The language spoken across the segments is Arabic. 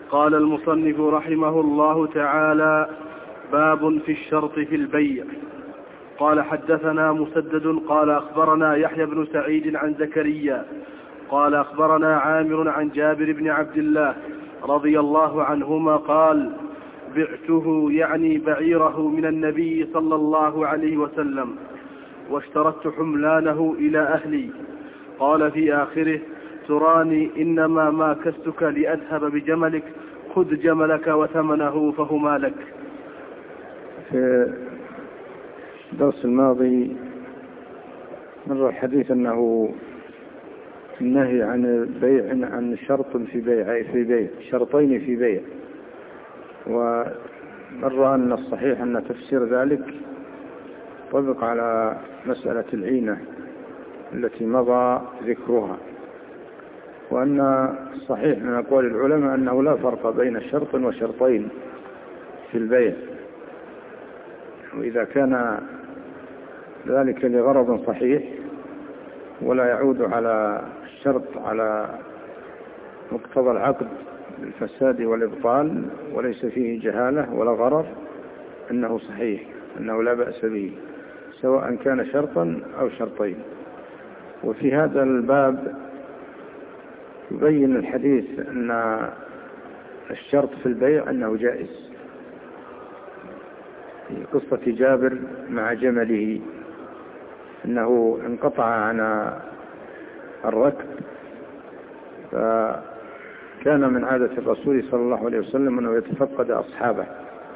قال المصنف رحمه الله تعالى: باب في الشرط في البيع. قال: حدثنا مسدد قال أخبرنا يحيى بن سعيد عن زكريا قال أخبرنا عامر عن جابر بن عبد الله رضي الله عنهما قال: بعته يعني بعيره من النبي صلى الله عليه وسلم واشترطت حملانه إلى أهلي. قال في آخره: تراني إنما ما كستك لأذهب بجملك، خذ جملك وثمنه فهما لك. في الدرس الماضي مر الحديث أنه النهي عن بيع عن شرط في بيع شرطين في بيع، ومر أن الصحيح أن تفسير ذلك طبق على مسألة العينة التي مضى ذكرها، وأن الصحيح من أقوال العلماء أنه لا فرق بين شرط وشرطين في البيع، وإذا كان ذلك لغرض صحيح ولا يعود على الشرط على مقتضى العقد بالفساد والإبطال وليس فيه جهالة ولا غرر، أنه صحيح، أنه لا بأس به سواء كان شرطا أو شرطين. وفي هذا الباب يبين الحديث أن الشرط في البيع أنه جائز، في قصة جابر مع جمله أنه انقطع عن الركب، فكان من عادة الرسول صلى الله عليه وسلم أنه يتفقد أصحابه،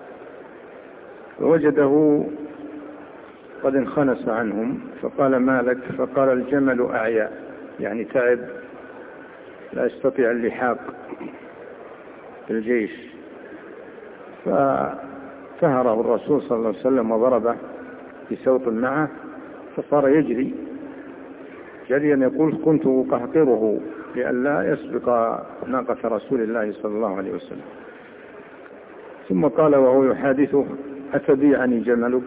فوجده قد انخنس عنهم فقال: ما لك؟ فقال: الجمل أعيا، يعني تعب لا يستطيع اللحاق في الجيش. ففهره الرسول صلى الله عليه وسلم وضربه بسوط معه فصار يجري جريا يقول: كنت أقهقره لئلا يسبق ناقة رسول الله صلى الله عليه وسلم. ثم قال وهو يحادثه: أتبيعني جملك؟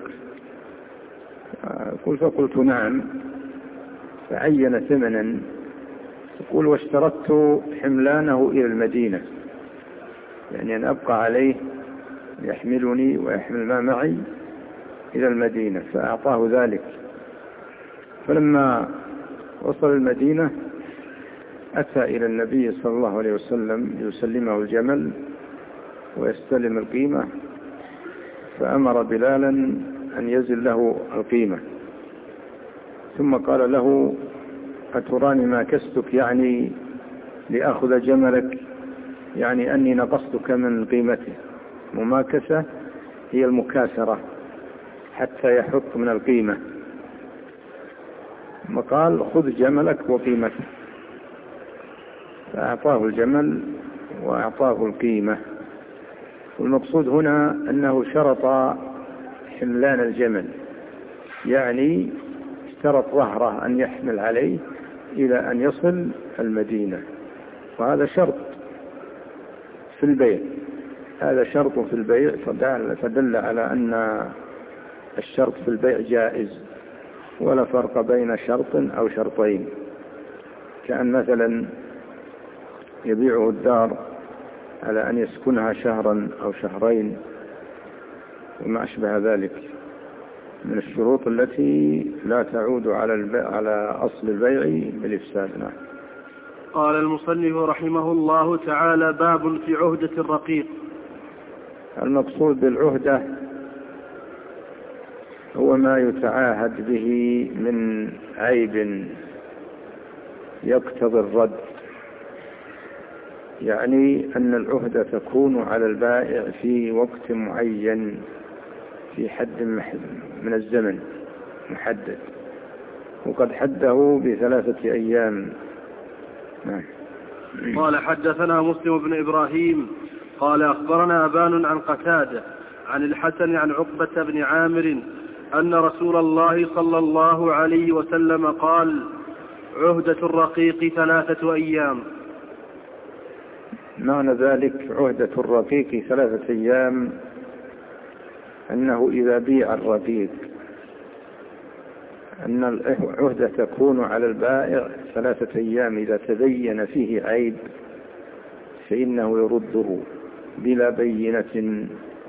فقلت نعم. فعين ثمنا، يقول: واشترطت حملانه إلى المدينة، يعني أن أبقى عليه يحملني ويحمل ما معي إلى المدينة، فأعطاه ذلك. فلما وصل المدينة أتى إلى النبي صلى الله عليه وسلم ليسلمه الجمل ويستلم القيمة، فأمر بلالا أن يزل له القيمة، ثم قال له: أتراني ما كستك؟ يعني لأخذ جملك، يعني أني نقصتك من قيمته. مماكسة هي المكاسرة حتى يحط من القيمة. ثم قال: خذ جملك وقيمته، فأعطاه الجمل وأعطاه القيمة. والمقصود هنا أنه شرط حملان الجمل، يعني اشترط ظهره أن يحمل عليه إلى أن يصل المدينة، وهذا شرط في البيع، هذا شرط في البيع، فدل على أن الشرط في البيع جائز ولا فرق بين شرط أو شرطين، كأن مثلا يبيعه الدار على أن يسكنها شهرا أو شهرين وما أشبه ذلك من الشروط التي لا تعود على أصل البيع بالإفساد. قال المصنف رحمه الله تعالى: باب في عهدة الرقيق. المقصود بالعهدة هو ما يتعاهد به من عيب يقتضي الرد، يعني أن العهدة تكون على البائع في وقت معين في حد من الزمن محدد، وقد حده ب3 أيام. قال: حدثنا مسلم بن إبراهيم قال أخبرنا أبان عن قتادة عن الحسن عن عقبة بن عامر أن رسول الله صلى الله عليه وسلم قال: عهدة الرقيق 3 أيام. معنى ذلك عهدة الرقيق 3 أيام أنه إذا بيع الرقيق أن العهدة تكون على البائع 3 أيام إذا تبين فيه عيب فإنه يرده بلا بينة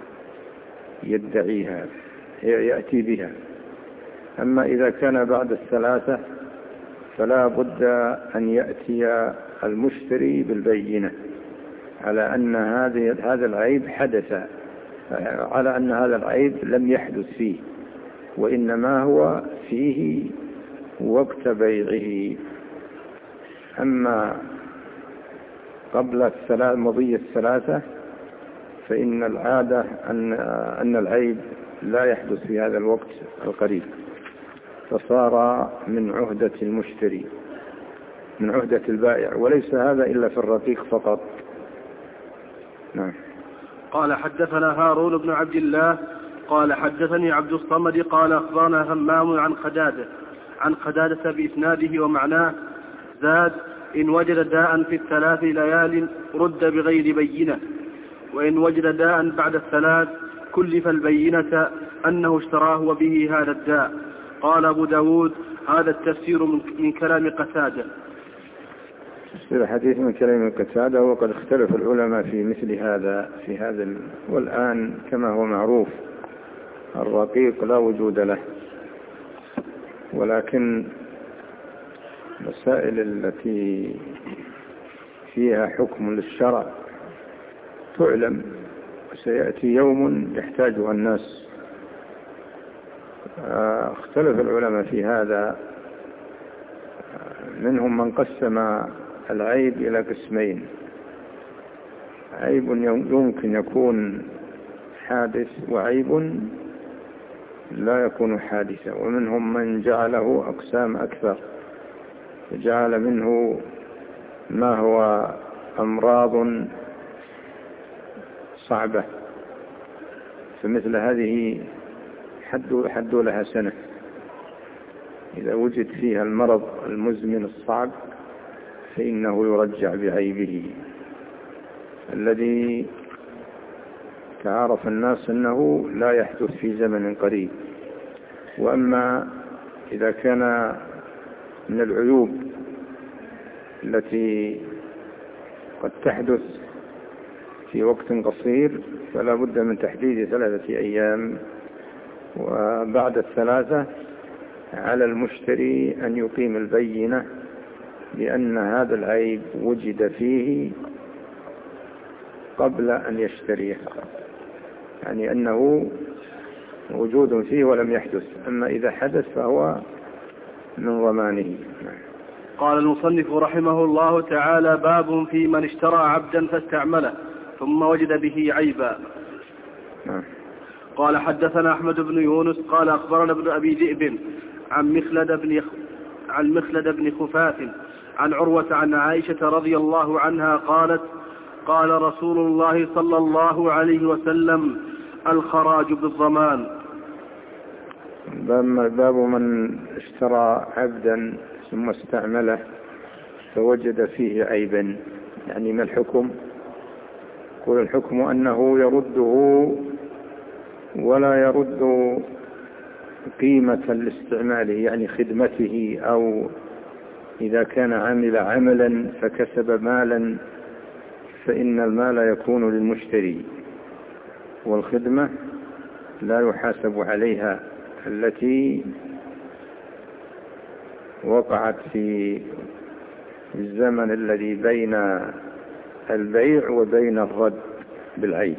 يدعيها يأتي بها. أما إذا كان بعد الثلاثة فلا بد أن يأتي المشتري بالبينة على أن هذا العيب حدث، على أن هذا العيب لم يحدث فيه، وإنما هو فيه وقت بيعه. أما قبل مضي الثلاثة فإن العادة أن العيب لا يحدث في هذا الوقت القريب، فصار من عهدة المشتري، من عهدة البائع، وليس هذا إلا في الرقيق فقط. نعم. قال حدثنا هارون بن عبد الله قال حدثني عبد الصمد قال أخبرنا همام عن قتادة بإسناده ومعناه زاد: إن وجد داء في الثلاث ليال رد بغير بينة، وإن وجد داء بعد الثلاث كلف البينة أنه اشتراه وبه هذا الداء. قال أبو داود: هذا التفسير من كلام قتادة. تفسير الحديث من كلام قتادة، وقد اختلف العلماء في مثل هذا والآن كما هو معروف الرقيق لا وجود له، ولكن المسائل التي فيها حكم للشرع تعلم، وسيأتي يوم يحتاجها الناس. اختلف العلماء في هذا، منهم من قسم العيب إلى قسمين: عيب يمكن يكون حادث، وعيب لا يكون حادثا. ومنهم من جعله أقسام أكثر، جعل منه ما هو أمراض صعبة، فمثل هذه حد لها سنة، إذا وجد فيها المرض المزمن الصعب فإنه يرجع بعيبه الذي تعارف الناس أنه لا يحدث في زمن قريب. وأما إذا كان من العيوب التي قد تحدث في وقت قصير فلا بد من تحديد 3 أيام، وبعد الثلاثة على المشتري أن يقيم البينة بأن هذا العيب وجد فيه قبل أن يشتريه، يعني أنه وجود فيه ولم يحدث. أما إذا حدث فهو من ضمانه. قال المصنف رحمه الله تعالى: باب في من اشترى عبدا فاستعمله ثم وجد به عيبا. قال حدثنا أحمد بن يونس قال أخبرنا ابن أبي ذئب عن مخلد بن خفاف عن عروة عن عائشة رضي الله عنها قالت: قال رسول الله صلى الله عليه وسلم: الخراج بالضمان. باب من اشترى عبدا ثم استعمله فوجد فيه عيبا، يعني ما الحكم؟ يقول الحكم أنه يرده ولا يرد قيمة لاستعماله، يعني خدمته، أو إذا كان عمل عملا فكسب مالا فإن المال يكون للمشتري، والخدمة لا يحاسب عليها التي وقعت في الزمن الذي بين البيع وبين الرد بالعيب.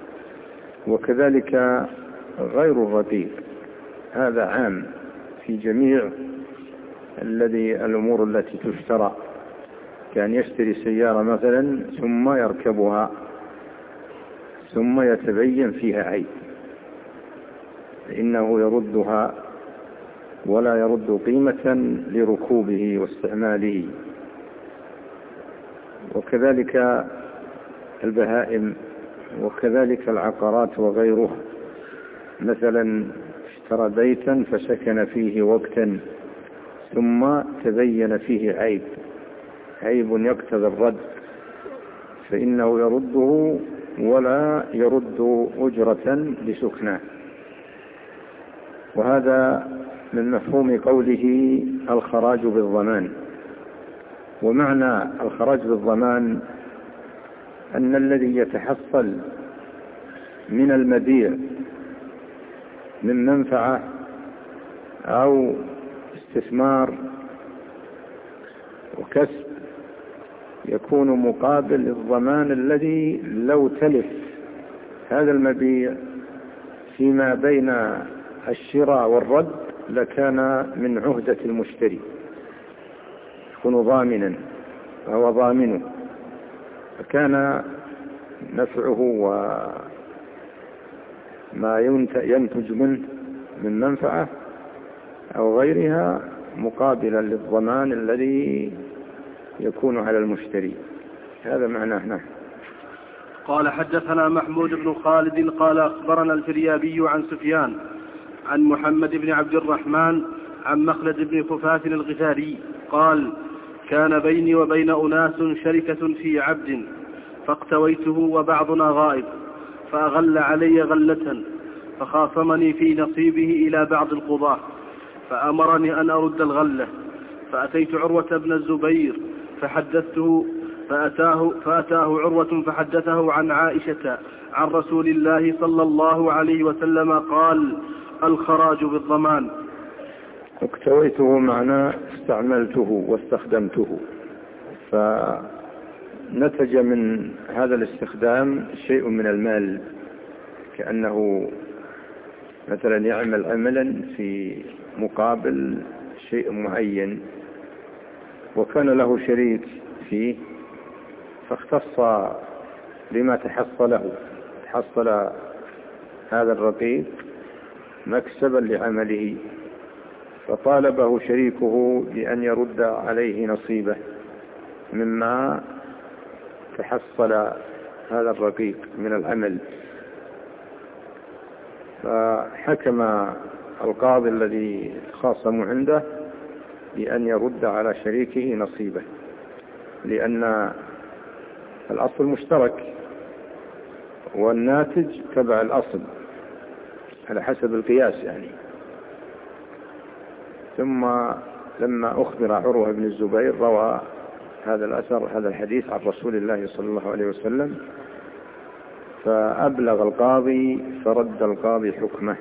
وكذلك غير الرقيق، هذا عام في جميع الأمور التي تشترى، كان يشتري سيارة مثلا ثم يركبها ثم يتبين فيها عيب فإنه يردها ولا يرد قيمة لركوبه واستعماله. وكذلك البهائم، وكذلك العقارات وغيرها. مثلا اشترى بيتا فسكن فيه وقتا ثم تبين فيه عيب يقتضي الرد، فإنه يرده ولا يرد أجرة لسكنه. وهذا من مفهوم قوله الخراج بالضمان. ومعنى الخراج بالضمان أن الذي يتحصل من المبيع من منفعة أو استثمار وكسب يكون مقابل الضمان الذي لو تلف هذا المبيع فيما بين الشراء والرد لكان من عهدة المشتري، يكون ضامنا وهو ضامنه، فكان نفعه وما ينتج منه من منفعة أو غيرها مقابلا للضمان الذي يكون على المشتري. هذا معناه. نحن قال حدثنا محمود بن خالد قال أخبرنا الفريابي عن سفيان عن محمد بن عبد الرحمن عن مخلد بن خفاف الغفاري قال كان بيني وبين أناس شركة في عبد فاقتويته وبعضنا غائب فأغل علي غلة فخاصمني في نصيبه إلى بعض القضاة فأمرني أن أرد الغلة، فأتيت عروة بن الزبير فحدثته فأتاه عروة فحدثه عن عائشة عن رسول الله صلى الله عليه وسلم قال الخراج بالضمان. اكتويته معناه استعملته واستخدمته، فنتج من هذا الاستخدام شيء من المال، كأنه مثلا يعمل عملا في مقابل شيء معين وكان له شريك فيه، فاختص بما تحصل هذا الرقيق مكسبا لعمله، فطالبه شريكه بأن يرد عليه نصيبه مما تحصل هذا الرقيق من العمل. فحكم القاضي الذي خاصم عنده بأن يرد على شريكه نصيبه، لأن الأصل مشترك والناتج تبع الأصل على حسب القياس يعني. ثم لما أخبر عروة بن الزبير روى هذا الحديث عن رسول الله صلى الله عليه وسلم، فأبلغ القاضي فرد القاضي حكمه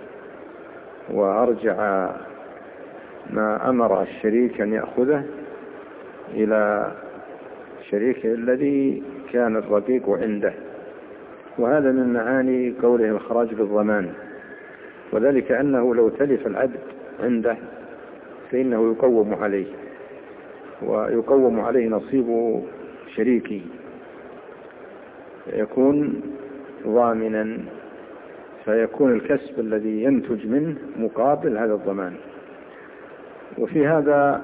وأرجع ما أمر الشريك أن يأخذه إلى شريكه الذي كان الرقيق عنده. وهذا من معاني قوله الخراج بالضمان، وذلك أنه لو تلف العبد عنده فإنه يقوم عليه ويقوم عليه نصيب شريكه، يكون ضامنا، فيكون الكسب الذي ينتج منه مقابل هذا الضمان. وفي هذا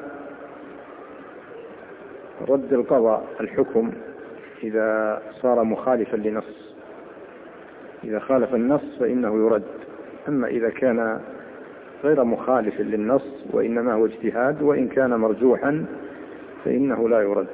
رد القضاء الحكم إذا صار مخالفا لنص، إذا خالف النص فإنه يرد، أما إذا كان غير مخالف للنص وإنما هو اجتهاد وإن كان مرجوحا فإنه لا يرد.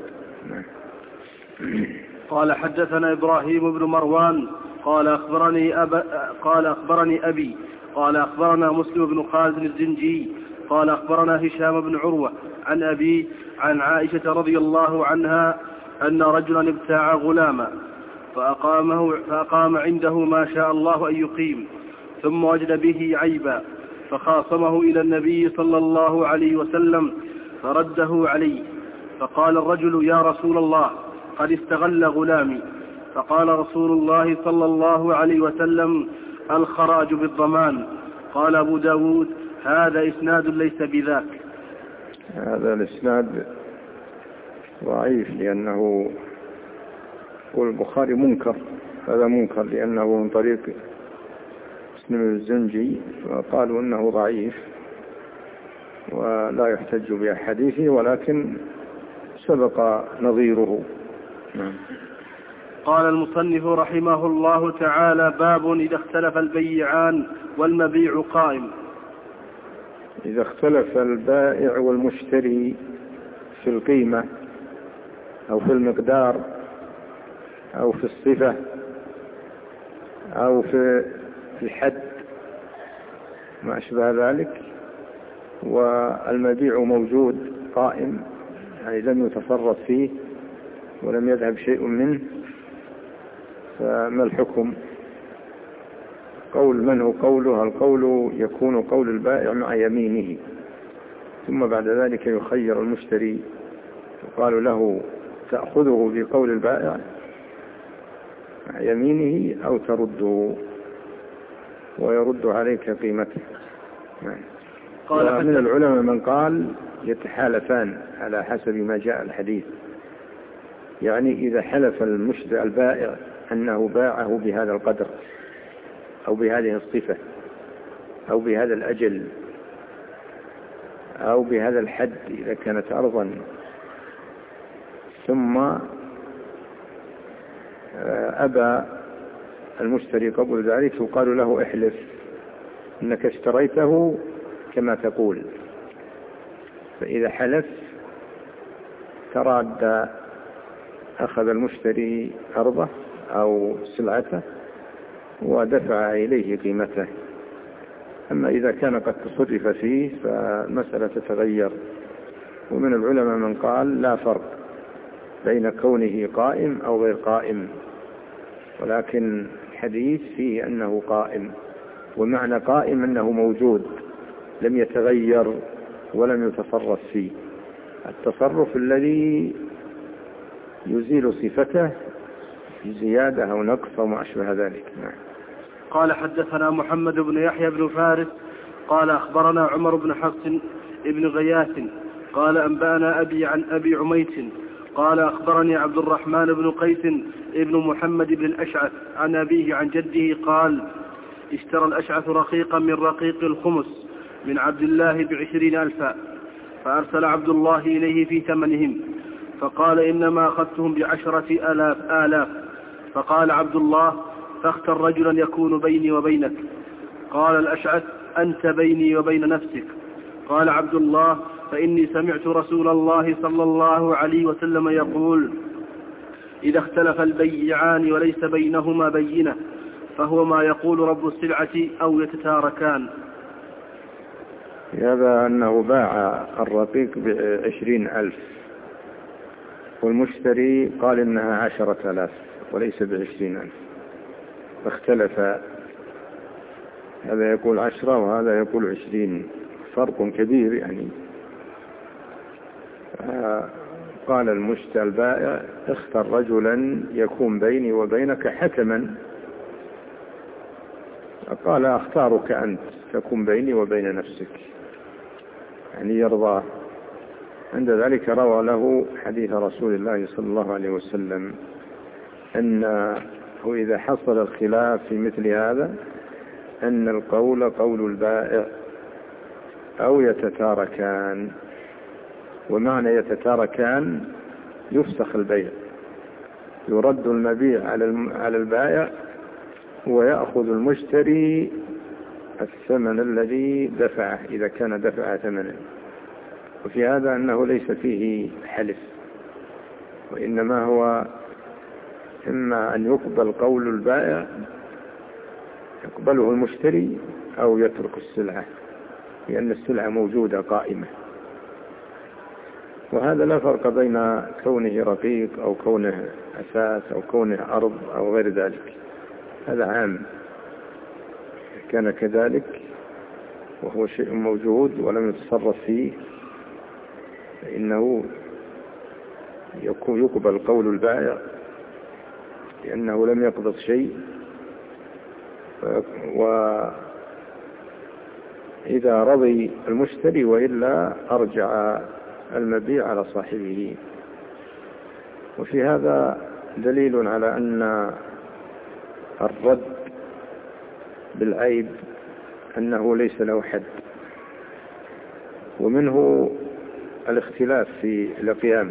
قال حدثنا إبراهيم بن مروان قال أخبرني أبي قال أخبرنا مسلم بن خالد الزنجي قال أخبرنا هشام بن عروة عن أبي عن عائشة رضي الله عنها أن رجلا ابتاع غلاما فأقام عنده ما شاء الله أن يقيم، ثم وجد به عيبا فخاصمه إلى النبي صلى الله عليه وسلم فرده عليه، فقال الرجل يا رسول الله قد استغل غلامي، فقال رسول الله صلى الله عليه وسلم الخراج بالضمان. قال أبو داود هذا إسناد ليس بذاك. هذا الإسناد ضعيف لأنه والبخاري منكر، هذا منكر لأنه من طريق مسلم الزنجي، فقالوا إنه ضعيف ولا يحتج بحديثه، ولكن سبق نظيره. قال المصنف رحمه الله تعالى باب إذا اختلف البيعان والمبيع قائم. إذا اختلف البائع والمشتري في القيمة أو في المقدار أو في الصفة أو في الحد ما أشبه ذلك، والمبيع موجود قائم يعني لم يتصرف فيه ولم يذهب شيء منه، فما الحكم؟ قول من هو قوله؟ القول يكون قول البائع مع يمينه، ثم بعد ذلك يخير المشتري، يقال له تأخذه بقول البائع مع يمينه أو ترده ويرد عليك قيمته. ومن العلماء من قال يتحالفان على حسب ما جاء الحديث، يعني إذا حلف المشتري البائع أنه باعه بهذا القدر أو بهذه الصفة أو بهذا الأجل أو بهذا الحد إذا كانت أرضا، ثم أبى المشتري قبل ذلك، يقال له احلف إنك اشتريته كما تقول. فإذا حلف تراد أخذ المشتري أرضه أو سلعته ودفع إليه قيمته. أما إذا كان قد تصرف فيه فالمسألة تتغير. ومن العلماء من قال لا فرق بين كونه قائم أو غير قائم، ولكن الحديث فيه أنه قائم، ومعنى قائم أنه موجود لم يتغير ولم يتصرف فيه، التصرف الذي يزيل صفته زيادة أو نقص أو ما أشبه ذلك. قال حدثنا محمد بن يحيى بن فارس قال أخبرنا عمر بن حفص بن غياث قال أنبأنا أبي عن أبي عميت قال أخبرني عبد الرحمن بن قيس ابن محمد بن الأشعث عن أبيه عن جده قال اشترى الأشعث رقيقا من رقيق الخمس من عبد الله ب20,000، فأرسل عبد الله إليه في ثمنهم، فقال إنما أخذتهم ب10,000. فقال عبد الله فاختر رجلا يكون بيني وبينك. قال الأشعث أنت بيني وبين نفسك. قال عبد الله فإني سمعت رسول الله صلى الله عليه وسلم يقول إذا اختلف البيعان وليس بينهما بينة فهو ما يقول رب السلعة أو يتتاركان. هذا أنه باع الرقيق ب20,000 والمشتري قال إنها 10,000 وليس ب20,000، فاختلف، هذا يقول 10 وهذا يقول 20، فرق كبير يعني. قال المشتري البائع اختر رجلا يكون بيني وبينك حكما، قال اختارك أنت تكون بيني وبين نفسك، يعني يرضى. عند ذلك روى له حديث رسول الله صلى الله عليه وسلم أنه إذا حصل الخلاف في مثل هذا أن القول قول البائع أو يتتاركان. ومعنى يتتاركان يفسخ البيع، يرد المبيع على البائع ويأخذ المشتري الثمن الذي دفعه إذا كان دفع ثمنا. وفي هذا أنه ليس فيه حلف، وإنما هو إما أن يقبل قول البائع يقبله المشتري أو يترك السلعة، لأن السلعة موجودة قائمة. وهذا لا فرق بين كونه رقيق أو كونه أساس أو كونه أرض أو غير ذلك، هذا عام. كان كذلك وهو شيء موجود ولم يتصرف فيه فإنه يقبل قول البائع لأنه لم يقبض شيء، وإذا رضي المشتري وإلا أرجع المبيع على صاحبه. وفي هذا دليل على أن الرد بالعيب أنه ليس له حد. ومنه الاختلاف في القيام،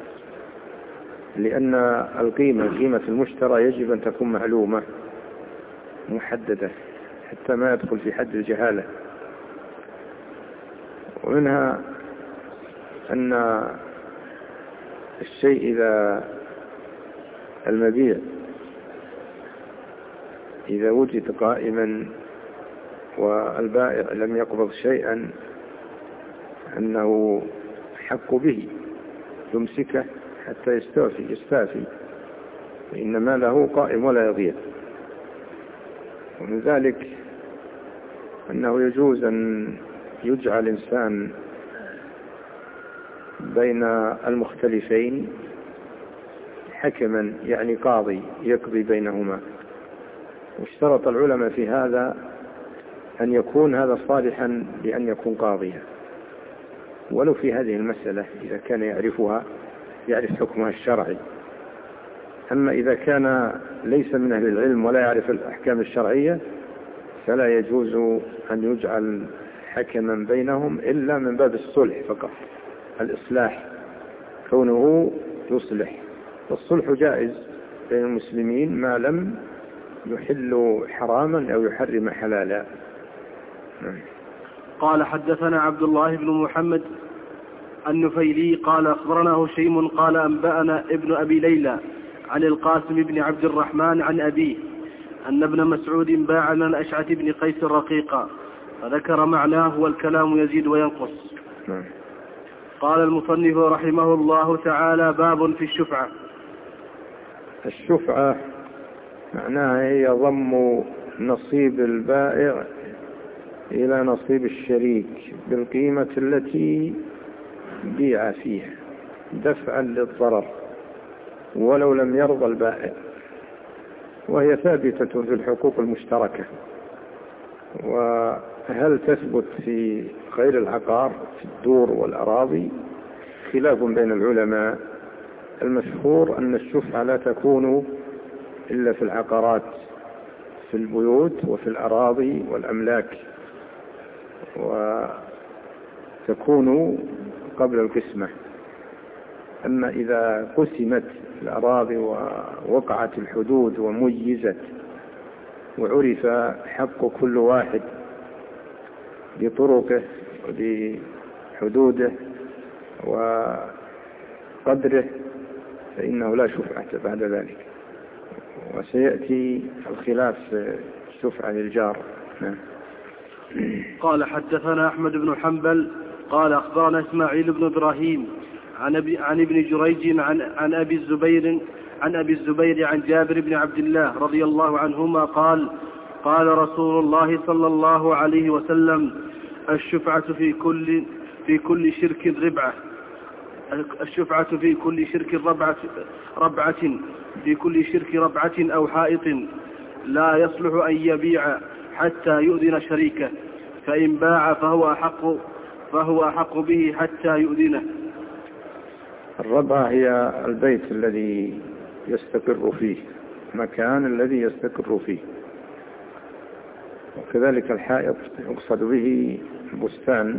لأن قيمة المشترى يجب أن تكون معلومة محددة حتى ما يدخل في حد الجهالة. ومنها أن الشيء إذا المبيع إذا وجد قائما والبائع لم يقبض شيئا أنه حق به يمسكه حتى يستافي، فإن ماله قائم ولا يضيع. ومن ذلك أنه يجوز أن يجعل إنسان بين المختلفين حكما، يعني قاضي يقضي بينهما. واشترط العلماء في هذا أن يكون هذا صالحا لأن يكون قاضيا، ولو في هذه المسألة إذا كان يعرفها، يعرف حكمها الشرعي. أما إذا كان ليس من أهل العلم ولا يعرف الأحكام الشرعية فلا يجوز أن يجعل حكما بينهم إلا من باب الصلح فقط، الإصلاح، كونه يصلح. والصلح جائز بين المسلمين ما لم يحل حراما أو يحرم حلالا. قال حدثنا عبد الله بن محمد النفيلي قال أخبرنا هشيم قال أنبأنا ابن أبي ليلى عن القاسم بن عبد الرحمن عن أبيه أن ابن مسعود باع من أشعث بن قيس رقيقا، فذكر معناه والكلام يزيد وينقص. قال المصنف رحمه الله تعالى: باب في الشفعة. الشفعة معناها هي ضم نصيب البائع إلى نصيب الشريك بالقيمة التي بيع فيها دفعا للضرر ولو لم يرضى البائع، وهي ثابتة في الحقوق المشتركة. وهل تثبت في غير العقار في الدور والأراضي خلاف بين العلماء. المشهور أن الشفعة لا تكون إلا في العقارات، في البيوت وفي الأراضي والأملاك، وتكون قبل القسمة. أما إذا قسمت الأراضي ووقعت الحدود وميزت وعرف حق كل واحد بطرقه وبحدوده وقدره فإنه لا شفعة بعد ذلك. وسيأتي الخلاف الشفعة للجار. قال حدثنا أحمد بن حنبل قال أخبرنا إسماعيل بن إبراهيم عن ابن جريج عن أبي الزبير عن جابر بن عبد الله رضي الله عنهما قال: قال رسول الله صلى الله عليه وسلم: الشفعة في كل شرك ربعة، الشفعة في كل شرك ربعة في كل شرك ربعة أو حائط، لا يصلح أن يبيع حتى يؤذن شريكه، فإن باع فهو أحق به حتى يؤذنه. الربعة هي البيت الذي يستقر فيه، مكان الذي يستقر فيه. وكذلك الحائط يقصد به البستان،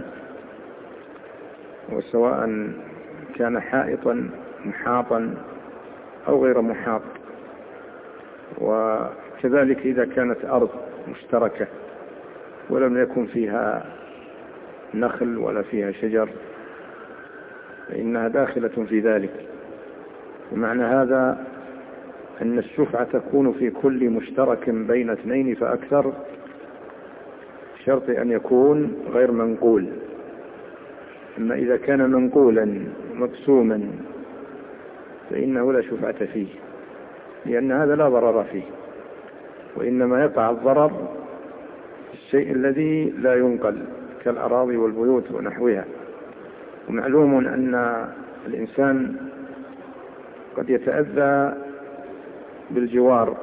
وسواء كان حائطا محاطا أو غير محاط. وكذلك إذا كانت أرض مشتركة ولم يكن فيها نخل ولا فيها شجر فإنها داخلة في ذلك. ومعنى هذا أن الشفعة تكون في كل مشترك بين اثنين فأكثر، شرط أن يكون غير منقول. أما إذا كان منقولا مقسوما فإنه لا شفعة فيه، لأن هذا لا ضرر فيه، وإنما يقع الضرر في الشيء الذي لا ينقل كالأراضي والبيوت ونحوها. ومعلوم أن الإنسان قد يتأذى بالجوار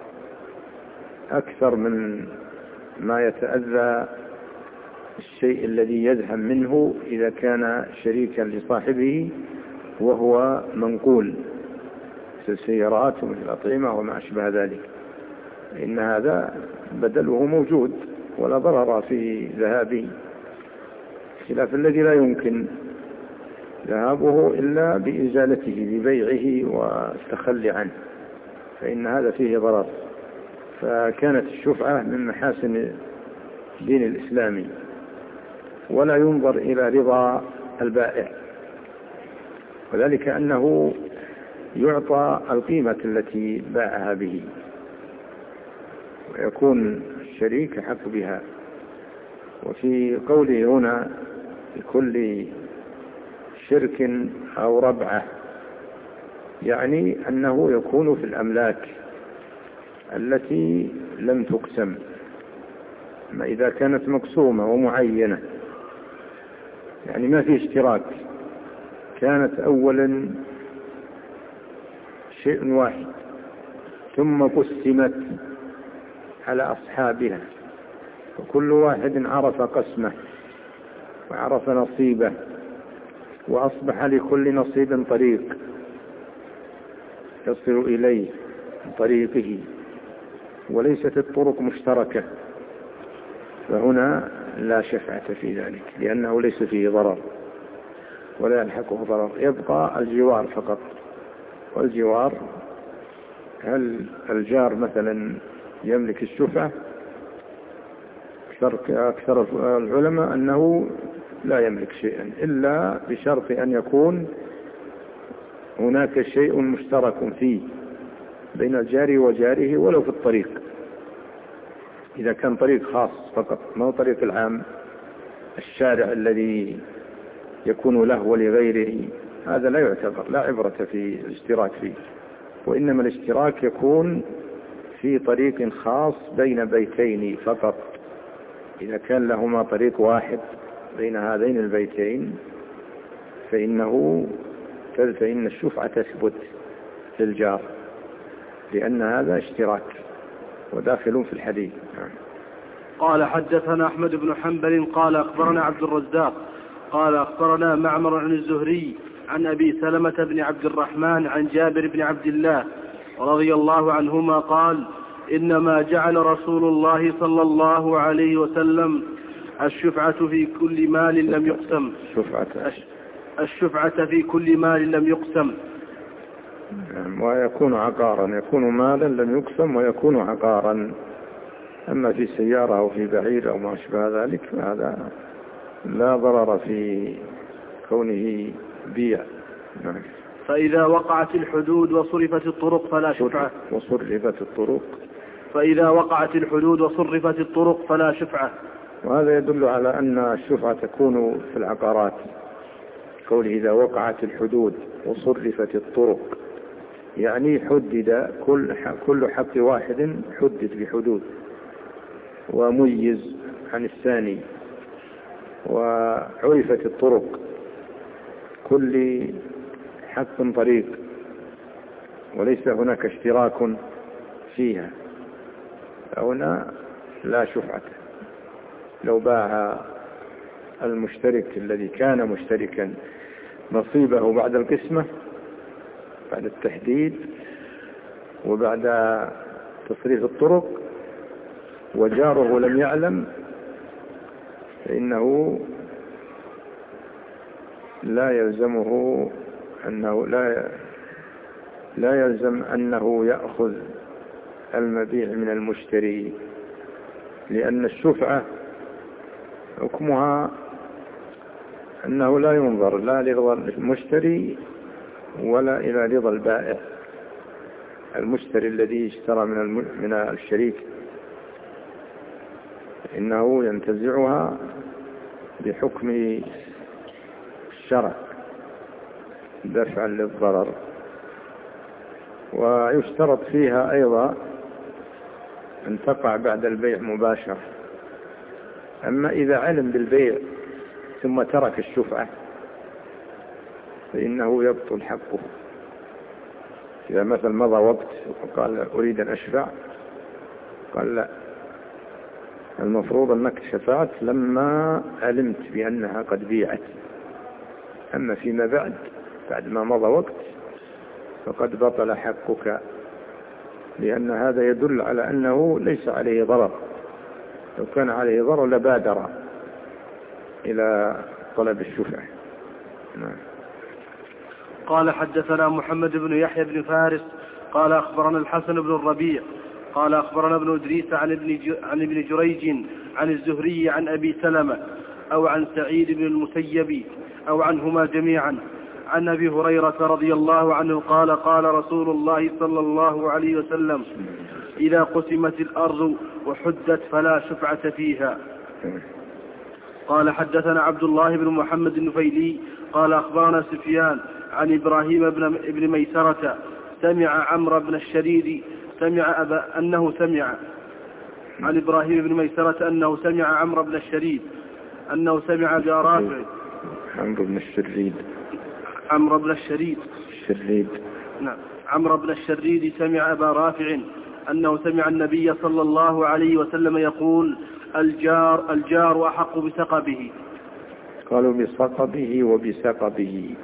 أكثر من ما يتأذى الشيء الذي يذهب منه إذا كان شريكا لصاحبه وهو منقول، مثل السيارات ومثل الأطعمة وما أشبه ذلك، إن هذا بدله موجود ولا ضرر في ذهابه، خلاف الذي لا يمكن ذهابه إلا بإزالته ببيعه والتخلي عنه، فإن هذا فيه ضرر. فكانت الشفعة من محاسن الدين الإسلامي، ولا ينظر إلى رضا البائع، وذلك أنه يعطى القيمة التي باعها به ويكون الشريك حق بها. وفي قوله هنا لكل شرك أو ربعة، يعني أنه يكون في الأملاك التي لم تقسم. ما إذا كانت مقسومة ومعينة، يعني ما في اشتراك، كانت أولا شيء واحد ثم قسمت على أصحابها، وكل واحد عرف قسمه وعرف نصيبه، وأصبح لكل نصيب طريق يصل إليه من طريقه، وليست الطرق مشتركة، فهنا لا شفعة في ذلك، لأنه ليس فيه ضرر ولا يلحقه ضرر، يبقى الجوار فقط. والجوار، هل الجار مثلا يملك الشفعة؟ أكثر العلماء أنه لا يملك شيئا، إلا بشرط أن يكون هناك شيء مشترك فيه بين الجار وجاره ولو في الطريق. إذا كان طريق خاص فقط، ما هو طريق العام الشارع الذي يكون له ولغيره، هذا لا يعتبر، لا عبرة في الاشتراك فيه، وإنما الاشتراك يكون في طريق خاص بين بيتين فقط. إذا كان لهما طريق واحد بين هذين البيتين فإن الشفعة تثبت للجار، لأن هذا اشتراك وداخل في الحديث. قال حدثنا أحمد بن حنبل قال أخبرنا عبد الرزاق قال أخبرنا معمر عن الزهري عن أبي سلمة بن عبد الرحمن عن جابر بن عبد الله رضي الله عنهما قال: إنما جعل رسول الله صلى الله عليه وسلم الشفعة في كل مال لم يقسم. الشفعة في كل مال لم يقسم، ويكون عقارا، يكون مالا لم يقسم ويكون عقارا. أما في سيارة أو في بعير أو ما أشبه ذلك فهذا لا ضرر في كونه بيع. فإذا وقعت الحدود وصرفت الطرق فلا شفعة. فإذا وقعت الحدود وصرفت الطرق فلا شفعة. وهذا يدل على أن الشفعة تكون في العقارات، قوله إذا وقعت الحدود وصرفت الطرق، يعني حدد كل حق واحد حدد بحدود وميز عن الثاني، وعرفت الطرق، كل حق طريق وليس هناك اشتراك فيها، فهنا لا شفعة. لو باع المشترك الذي كان مشتركا نصيبه بعد القسمة، بعد التحديد وبعد تصريف الطرق، وجاره لم يعلم، فإنه لا يلزمه أنه لا يلزم أنه يأخذ المبيع من المشتري، لأن الشفعة حكمها أنه لا ينظر لا لرضا المشتري ولا إلى رضا البائع. المشتري الذي اشترى من الشريك إنه ينتزعها بحكم الشرع دفعا للضرر. ويشترط فيها أيضا أن تقع بعد البيع مباشرة. أما إذا علم بالبيع ثم ترك الشفعة فإنه يبطل حقه. إذا مثل مضى وقت وقال أريد أن أشفع، قال لا، المفروض أنك شفعت لما علمت بأنها قد بيعت. أما فيما بعد ما مضى وقت فقد بطل حقك، لأن هذا يدل على أنه ليس عليه ضرر. لو كان عليه ضرر لبادر إلى طلب الشفعة. قال حدثنا محمد بن يحيى بن فارس قال أخبرنا الحسن بن الربيع قال أخبرنا ابن إدريس عن ابن جريج عن الزهري عن أبي سلمة أو عن سعيد بن المسيب أو عنهما جميعا عن أبي هريرة رضي الله عنه قال: قال رسول الله صلى الله عليه وسلم: إذا قسمت الأرض وحدت فلا شفعة فيها. قال حدثنا عبد الله بن محمد النفيلي قال أخبرنا سفيان عن إبراهيم بن ميسرة سمع عمرو بن الشريد عن إبراهيم بن ميسرة أنه سمع عمرو بن الشريد أنه سمع أبا رافع عمرو بن الشريد سمع أبا رافع أنه سمع النبي صلى الله عليه وسلم يقول الجار أحق بسقبه. قالوا بسقبه وبسقبه.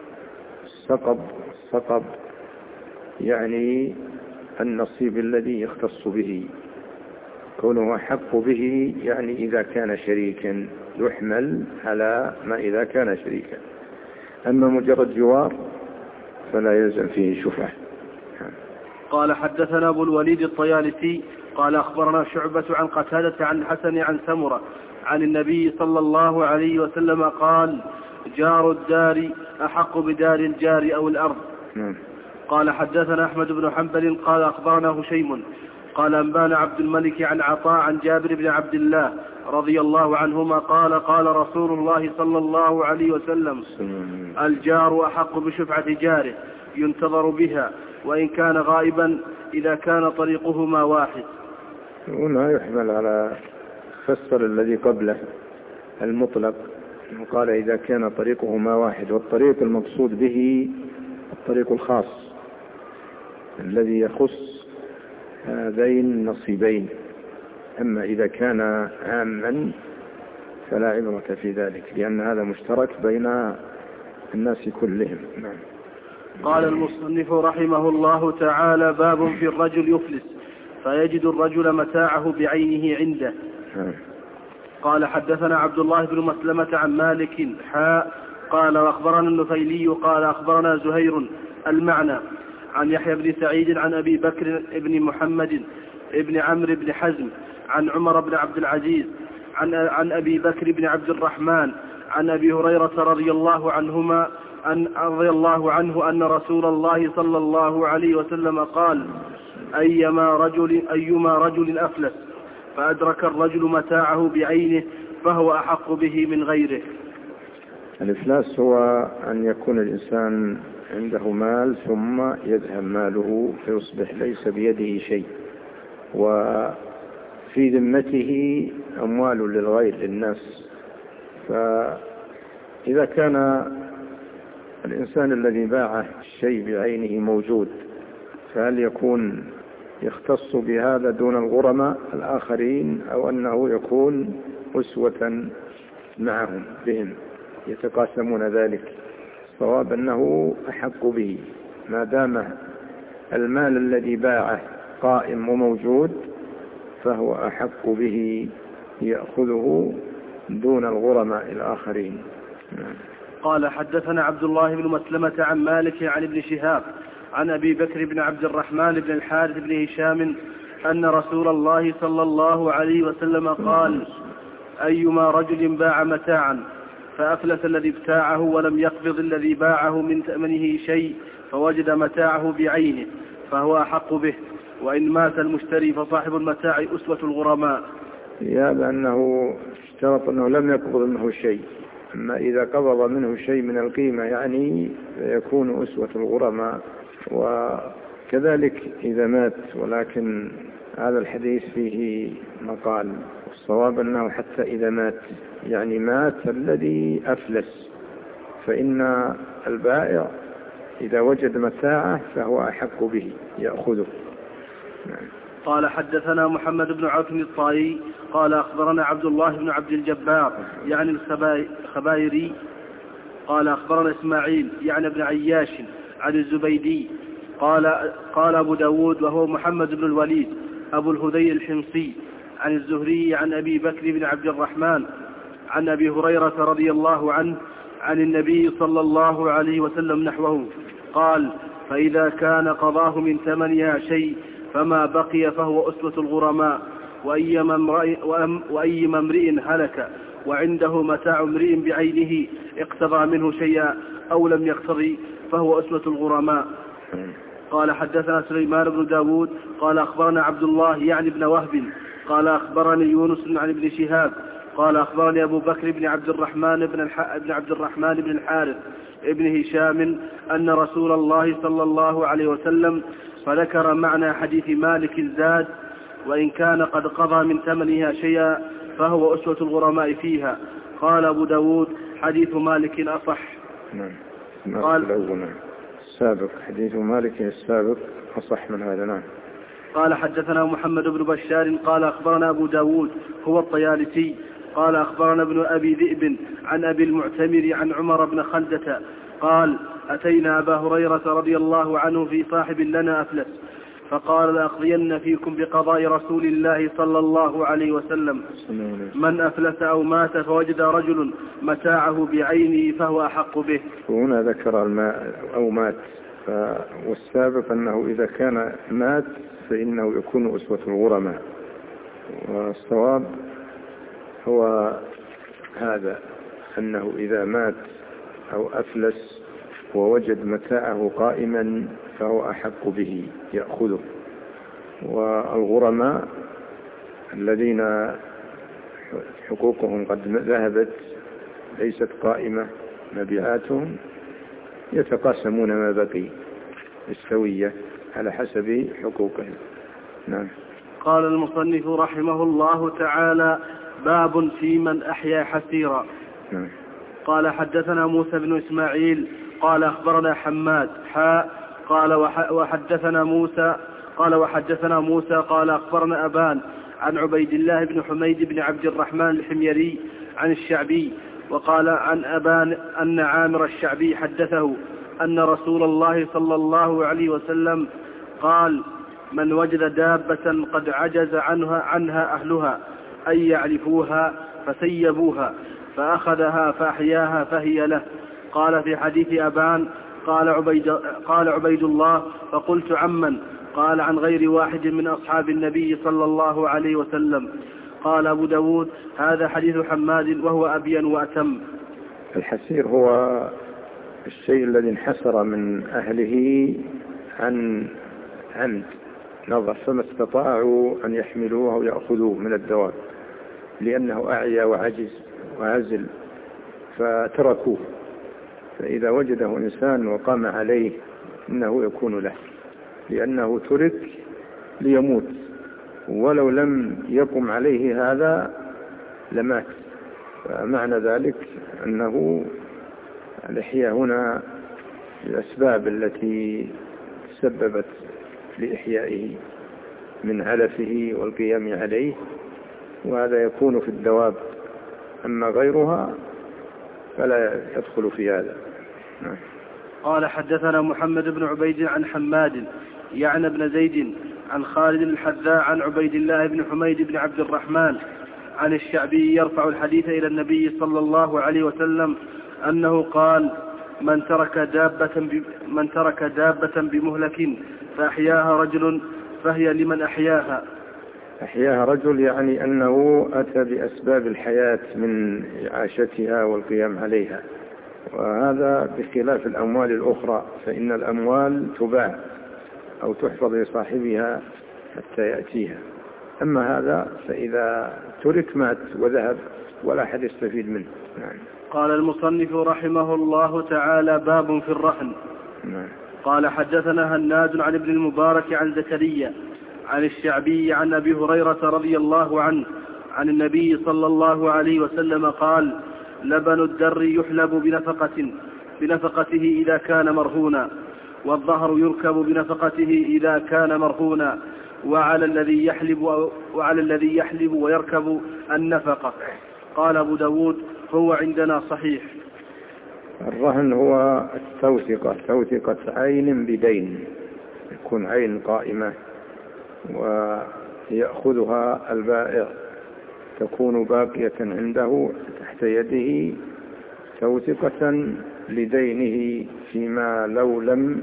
السقب يعني النصيب الذي يختص به، كونه أحق به يعني إذا كان شريكا يحمل على ما إذا كان شريكا، أما مجرد جوار فلا يلزم فيه شفعة. قال حدثنا أبو الوليد الطيالسي قال أخبرنا شعبة عن قتادة عن الحسن عن سمرة عن النبي صلى الله عليه وسلم قال جار الدار أحق بدار الجار أو الأرض. قال حدثنا أحمد بن حنبل قال أخبرنا هشيم قال أنبانا عبد الملك عن عطاء عن جابر بن عبد الله رضي الله عنهما قال قال رسول الله صلى الله عليه وسلم الجار أحق بشفعة جاره ينتظر بها وإن كان غائبا إذا كان طريقهما واحد. هنا يحمل على فسر الذي قبله المطلق، قال إذا كان طريقهما واحد، والطريق المقصود به الطريق الخاص الذي يخص هذين النصيبين، أما إذا كان عاما فلا عبرة في ذلك، لأن هذا مشترك بين الناس كلهم. قال المصنف رحمه الله تعالى باب في الرجل يفلس فيجد الرجل متاعه بعينه عنده. قال حدثنا عبد الله بن مسلمة عن مالك قال وأخبرنا النفيلي قال أخبرنا زهير المعنى عن يحيى بن سعيد عن أبي بكر بن محمد بن عمرو بن حزم عن عمر بن عبد العزيز عن أبي بكر بن عبد الرحمن عن أبي هريرة رضي الله عنه أن رسول الله صلى الله عليه وسلم قال أيما رجل أفلس فأدرك الرجل متاعه بعينه فهو أحق به من غيره. الإفلاس هو أن يكون الإنسان عنده مال ثم يذهب ماله فيصبح ليس بيده شيء، وفي ذمته أموال للغير للناس. فإذا كان الإنسان الذي باعه الشيء بعينه موجود، فهل يكون يختص بهذا دون الغرماء الآخرين، أو أنه يكون أسوة معهم بهم يتقاسمون ذلك؟ الصواب أنه أحق به ما دام المال الذي باعه قائم وموجود، فهو أحق به يأخذه دون الغرماء الآخرين. قال حدثنا عبد الله بن مسلمة عن مالك عن ابن شهاب عن أبي بكر بن عبد الرحمن بن الحارث بن هشام أن رسول الله صلى الله عليه وسلم قال أيما رجل باع متاعا فأفلس الذي ابتاعه ولم يقبض الذي باعه من ثمنه شيء فوجد متاعه بعينه فهو أحق به، وإن مات المشتري فصاحب المتاع أسوة الغرماء. هذا أنه اشترط أنه لم يقبض منه شيء، أما إذا قبض منه شيء من القيمة يعني يكون أسوة الغرماء. وكذلك إذا مات، ولكن هذا الحديث فيه مقال، والصواب أنه حتى إذا مات يعني مات الذي أفلس، فإن البائع إذا وجد متاعه فهو أحق به يأخذه. قال حدثنا محمد بن عوف الطائي قال أخبرنا عبد الله بن عبد الجبار يعني الخبائري قال أخبرنا إسماعيل يعني ابن عياش عن الزبيدي قال أبو داود وهو محمد بن الوليد أبو الهذيل الحمصي عن الزهري عن أبي بكر بن عبد الرحمن عن أبي هريرة رضي الله عنه عن النبي صلى الله عليه وسلم نحوه قال فإذا كان قضاه من ثمنها شيء فما بقي فهو أسوة الغرماء، وأيما امرئ هلك وعنده متاع امرئ بعينه اقتضى منه شيئا أو لم يقتضي فهو أسوة الغرماء. قال حدثنا سليمان بن داود قال أخبرنا عبد الله يعني بن وهب قال أخبرني يونس عن ابن شهاب قال أخبرني أبو بكر بن عبد الرحمن بن الحارث ابن هشام أن رسول الله صلى الله عليه وسلم فذكر معنى حديث مالك زاد: وإن كان قد قضى من ثمنها شيئا فهو أسوة الغرماء فيها. قال أبو داود: حديث مالك أصح. نعم. قال السابق حديث مالك السابق أصح من هذا. نعم. قال حدثنا محمد بن بشار قال أخبرنا أبو داود هو الطيالسي قال أخبرنا ابن أبي ذئب عن أبي المعتمر عن عمر بن خلدة قال: أتينا أبا هريرة رضي الله عنه في صاحب لنا أفلس فقال: لأقضين فيكم بقضاء رسول الله صلى الله عليه وسلم: من أفلس أو مات فوجد رجل متاعه بعينه فهو أحق به. وهنا ذكر أو مات، والسابق أنه إذا كان مات فإنه يكون أسوة الغرماء، والصواب هو هذا، أنه إذا مات أو أفلس ووجد متاعه قائما فهو أحق به يأخذه. والغرماء الذين حقوقهم قد ذهبت ليست قائمة مبيعاتهم يتقاسمون ما بقي بالسوية على حسب حقوقهم. نعم. قال المصنف رحمه الله تعالى: باب في من أحيا حسيرا. نعم. قال حدثنا موسى بن إسماعيل قال أخبرنا حماد قال وحدثنا موسى قال أخبرنا أبان عن عبيد الله بن حميد بن عبد الرحمن الحميري عن الشعبي، وقال عن أبان أن عامر الشعبي حدثه أن رسول الله صلى الله عليه وسلم قال: من وجد دابة قد عجز عنها أهلها أن يعرفوها فسيبوها فأخذها فأحياها فهي له. قال في حديث أبان: قال عبيد الله: فقلت عمن؟ قال: عن غير واحد من أصحاب النبي صلى الله عليه وسلم. قال أبو داود: هذا حديث حماد وهو أبين وأتم. الحسير هو الشيء الذي انحسر من أهله عن عمد نظر، فما استطاعوا أن يحملوه أو يأخذوه من الدواب لأنه أعيا وعجز وعزل فتركوه. فإذا وجده إنسان وقام عليه إنه يكون له، لأنه ترك ليموت، ولو لم يقم عليه هذا لمات. فمعنى ذلك أنه الإحياء هنا الأسباب التي تسببت لإحيائه من علفه والقيام عليه، وهذا يكون في الدواب، أما غيرها فلا يدخل في هذا. قال حدثنا محمد بن عبيد عن حماد يعني بن زيد عن خالد الحذاء عن عبيد الله بن حميد بن عبد الرحمن عن الشعبي يرفع الحديث إلى النبي صلى الله عليه وسلم أنه قال: من ترك دابة بمهلك فأحياها رجل فهي لمن أحياها. أحياها رجل يعني أنه أتى بأسباب الحياة من إعاشتها والقيام عليها، وهذا بخلاف الأموال الأخرى، فإن الأموال تباع أو تحفظ لصاحبها حتى يأتيها، أما هذا فإذا ترك مات وذهب ولا أحد يستفيد منه. نعم. قال المصنف رحمه الله تعالى: باب في الرهن. نعم. قال حدثنا هناد عن ابن المبارك عن زكريا عن الشعبي عن أبي هريرة رضي الله عنه عن النبي صلى الله عليه وسلم قال: لبن الدر يحلب بنفقته إذا كان مرهونا، والظهر يركب بنفقته إذا كان مرهونا، وعلى الذي يحلب ويركب النفقة. قال أبو داود: هو عندنا صحيح. الرهن هو توثقة عين بدين، يكون عين قائمة ويأخذها البائع، تكون باقية عنده تحت يده توثقة لدينه، فيما لو لم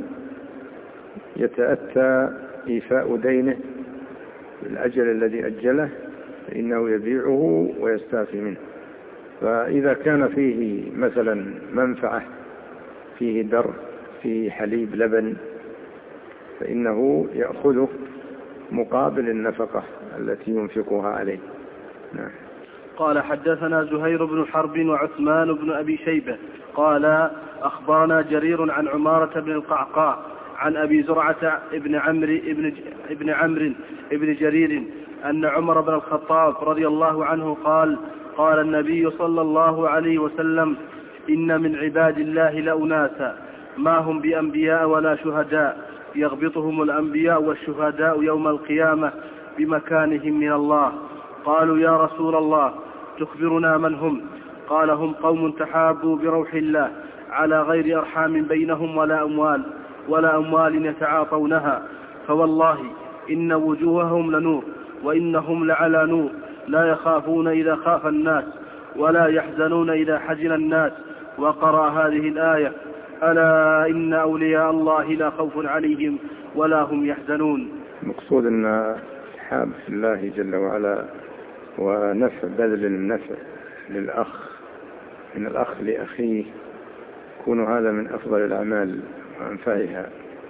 يتأتى إيفاء دينه بالأجل الذي أجله فإنه يبيعه ويستعفي منه. فإذا كان فيه مثلا منفعة، فيه در، فيه حليب لبن، فإنه يأخذه مقابل النفقة التي ينفقها عليه. نعم. قال حدثنا زهير بن حرب وعثمان بن أبي شيبة قال أخبرنا جرير عن عمارة بن القعقاع عن أبي زرعة ابن عمرو ابن جرير أن عمر بن الخطاب رضي الله عنه قال قال النبي صلى الله عليه وسلم إن من عباد الله لأناسا ما هم بأنبياء ولا شهداء يغبطهم الأنبياء والشهداء يوم القيامة بمكانهم من الله. قالوا يا رسول الله تخبرنا من هم؟ قال هم قوم تحابوا بروح الله على غير أرحام بينهم ولا أموال يتعاطونها، فوالله إن وجوههم لنور وإنهم لعلى نور، لا يخافون إذا خاف الناس ولا يحزنون إذا حزن الناس. وقرأ هذه الآية ألا إن أولياء الله لا خوف عليهم ولا هم يحزنون. المقصود أن حاب في الله جل وعلا ونفع بذل النفع للأخ من الأخ لأخيه يكون هذا من أفضل الأعمال وأنفعها.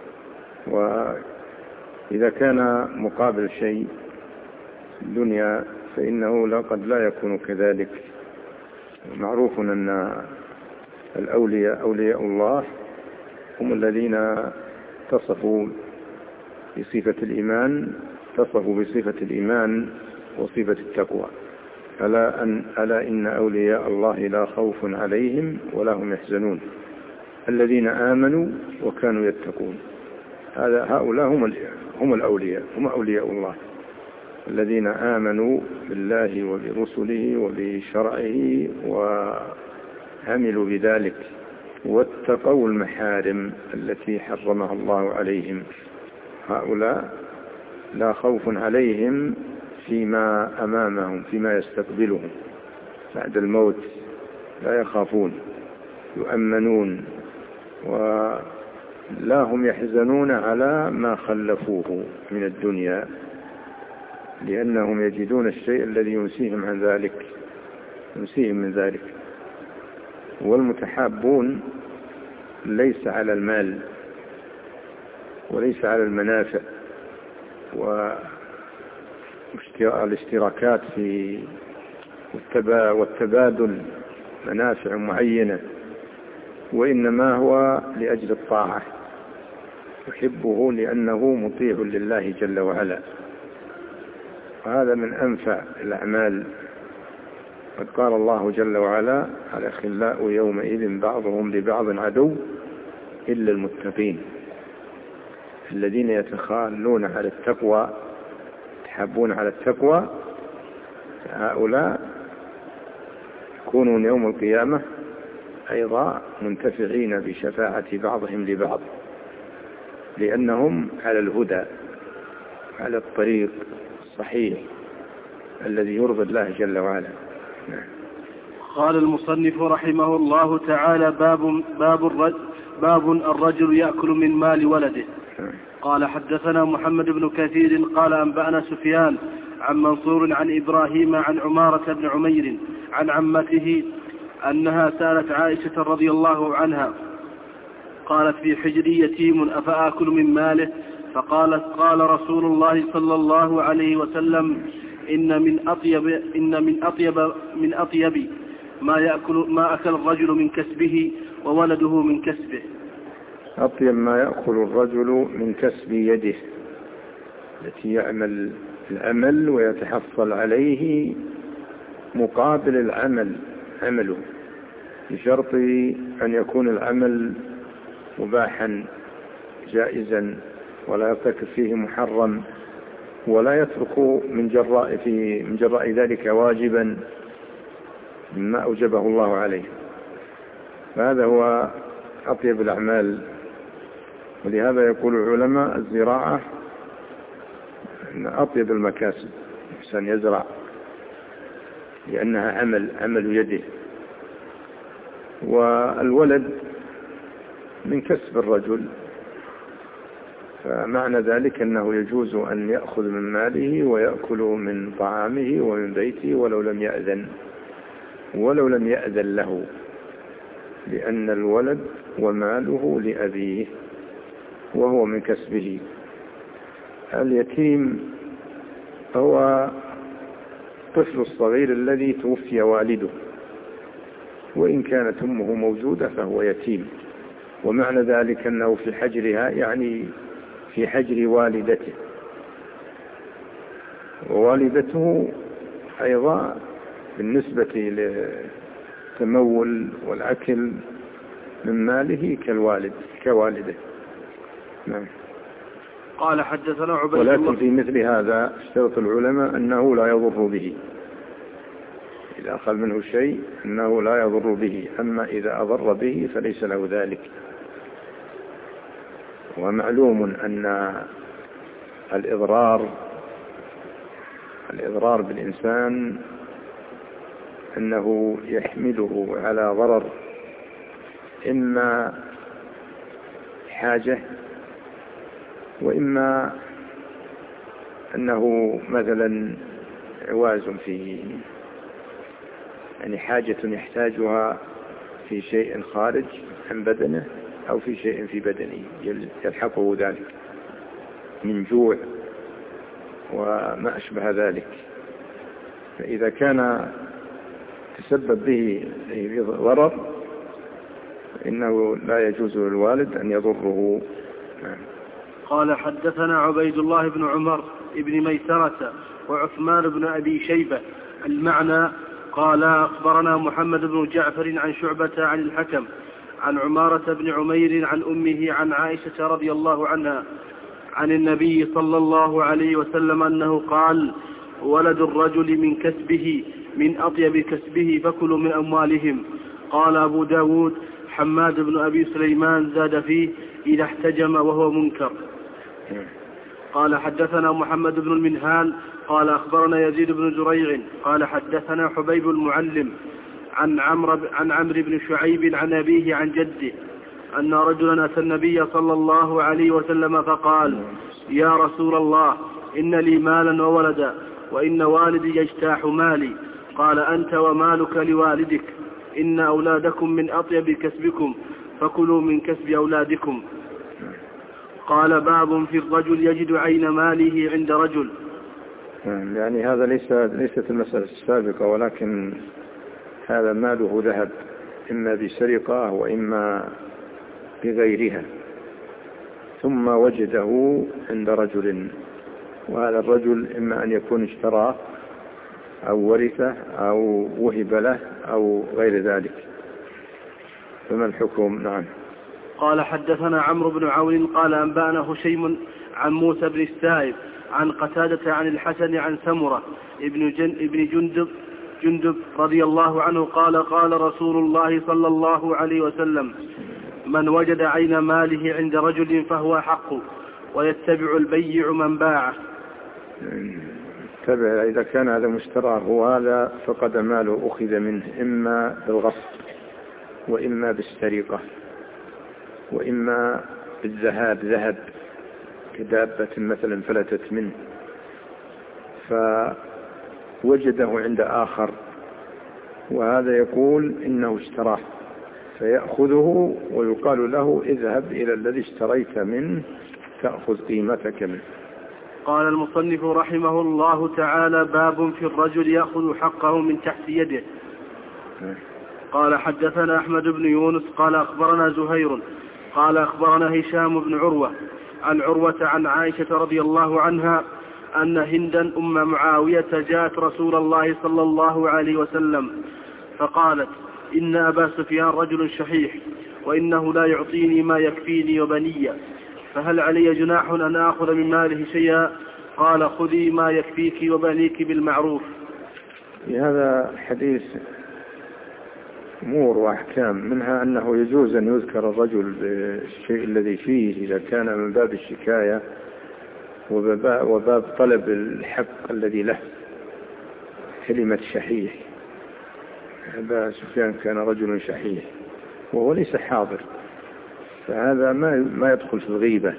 وإذا كان مقابل شيء الدنيا فإنه قد لا يكون كذلك. معروف أن أولياء الله هم الذين تصفوا بصفة الإيمان وصفة التقوى. ألا إن أولياء الله لا خوف عليهم ولا هم يحزنون الذين آمنوا وكانوا يتقون. هؤلاء هم الأولياء، هم أولياء الله الذين آمنوا بالله وبرسله وبشرعه وعملوا بذلك واتقوا المحارم التي حرمها الله عليهم. هؤلاء لا خوف عليهم فيما أمامهم، فيما يستقبلهم بعد الموت، لا يخافون، يؤمنون، ولا هم يحزنون على ما خلفوه من الدنيا، لأنهم يجدون الشيء الذي ينسيهم من ذلك. والمتحابون ليس على المال وليس على المنافع والاشتراكات في والتبادل منافع معينة، وإنما هو لأجل الطاعة، يحبه لأنه مطيع لله جل وعلا. وهذا من أنفع الأعمال. قد قال الله جل وعلا الأخلاء يومئذ بعضهم لبعض عدو إلا المتقين الذين يتخالون على التقوى، يتحابون على التقوى، هؤلاء يكونون يوم القيامة أيضا منتفعين بشفاعة بعضهم لبعض، لأنهم على الهدى، على الطريق الصحيح الذي يرضي الله جل وعلا. قال المصنف رحمه الله تعالى باب الرجل يأكل من مال ولده. قال حدثنا محمد بن كثير قال أنبأنا سفيان عن منصور عن إبراهيم عن عمارة بن عمير عن عمته أنها سألت عائشة رضي الله عنها قالت في حجري يتيم أفآكل من ماله؟ فقالت قال رسول الله صلى الله عليه وسلم إن من أطيب ما أكل الرجل من كسبه وولده من كسبه. أطيب ما يأكل الرجل من كسب يده التي يعمل العمل ويتحصل عليه مقابل عمله، بشرط أن يكون العمل مباحا جائزا ولا يرتكب فيه محرم، ولا يترك من جراء ذلك واجبا مما أوجبه الله عليه. فهذا هو أطيب الأعمال. ولهذا يقول العلماء الزراعة أن أطيب المكاسب الإنسان يزرع، لأنها عمل يده. والولد من كسب الرجل، فمعنى ذلك أنه يجوز أن يأخذ من ماله ويأكل من طعامه ومن بيته ولو لم يأذن له، لأن الولد وماله لأبيه وهو من كسبه. اليتيم هو الطفل الصغير الذي توفي والده، وإن كانت أمه موجودة فهو يتيم، ومعنى ذلك أنه في حجرها يعني في حجر والدته، ووالدته أيضا بالنسبة للتمول والأكل من ماله كوالده. نعم. قال حدثنا عبيد الله. ولكن في مثل هذا اشترط العلماء أنه لا يضر به، إذا أخذ منه شيء أنه لا يضر به، أما إذا أضر به فليس له ذلك. ومعلوم أن الإضرار بالإنسان أنه يحمله على ضرر، إما حاجة، وإما أنه مثلا عواز فيه، يعني حاجة يحتاجها في شيء خارج عن بدنه أو في شيء في بدنه يلحقه ذلك من جوع وما أشبه ذلك. فإذا كان تسبب به ضرر إنه لا يجوز للوالد أن يضره. قال حدثنا عبيد الله بن عمر بن ميسرة وعثمان بن أبي شيبة المعنى. قال أخبرنا محمد بن جعفر عن شعبة عن الحكم عن عمارة بن عمير عن أمه عن عائشة رضي الله عنها عن النبي صلى الله عليه وسلم أنه قال: ولد الرجل من كسبه من أطيب كسبه فكلوا من أموالهم. قال أبو داود: حماد بن أبي سليمان زاد فيه: إذا احتجم وهو منكر. قال حدثنا محمد بن المنهال قال أخبرنا يزيد بن زريع قال حدثنا حبيب المعلم عن عمرو بن شعيب عن أبيه عن جده أن رجلا أتى النبي صلى الله عليه وسلم فقال: يا رسول الله، إن لي مالا وولدا، وإن والدي يجتاح مالي. قال: أنت ومالك لوالدك، إن أولادكم من أطيب كسبكم، فكلوا من كسب أولادكم. قال: باب في الرجل يجد عين ماله عند رجل. يعني هذا ليست المسألة السابقة، ولكن هذا ماله ذهب، إما بسرقة وإما بغيرها، ثم وجده عند رجل، وهذا الرجل إما أن يكون اشتراه أو ورثه أو وهب له أو غير ذلك، فما الحكم؟ نعم. قال حدثنا عمرو بن عون قال أنبأنا هشيم عن موسى بن السائب عن قتادة عن الحسن عن سمرة ابن جندب رضي الله عنه قال: قال رسول الله صلى الله عليه وسلم: من وجد عين ماله عند رجل فهو حق، ويتبع البيع من باعه. إذا كان هذا مشتراه وهذا فقد ماله أخذ منه إما بالغصب وإما بالسرقة وإما ذهب كدابة مثلا فلتت منه، فوجده عند آخر وهذا يقول إنه اشتراه، فيأخذه ويقال له: اذهب إلى الذي اشتريت منه تأخذ قيمتك منه. قال المصنف رحمه الله تعالى: باب في الرجل يأخذ حقه من تحت يده. قال حدثنا أحمد بن يونس قال أخبرنا زهير قال أخبرنا هشام بن عروة عن عروة عن عائشة رضي الله عنها أن هندا أم معاوية جاءت رسول الله صلى الله عليه وسلم فقالت: إن أبا سفيان رجل شحيح، وإنه لا يعطيني ما يكفيني وبني، فهل علي جناح أن آخذ من ماله شيئا؟ قال: خذي ما يكفيك وبنيك بالمعروف. في هذا الحديث أمور وأحكام، منها أنه يجوز أن يذكر الرجل بالشيء الذي فيه إذا كان من باب الشكاية وباب طلب الحق الذي له. كلمة شحيح، أبا سفيان كان رجل شحيح وهو ليس حاضر، فهذا ما يدخل في الغيبة،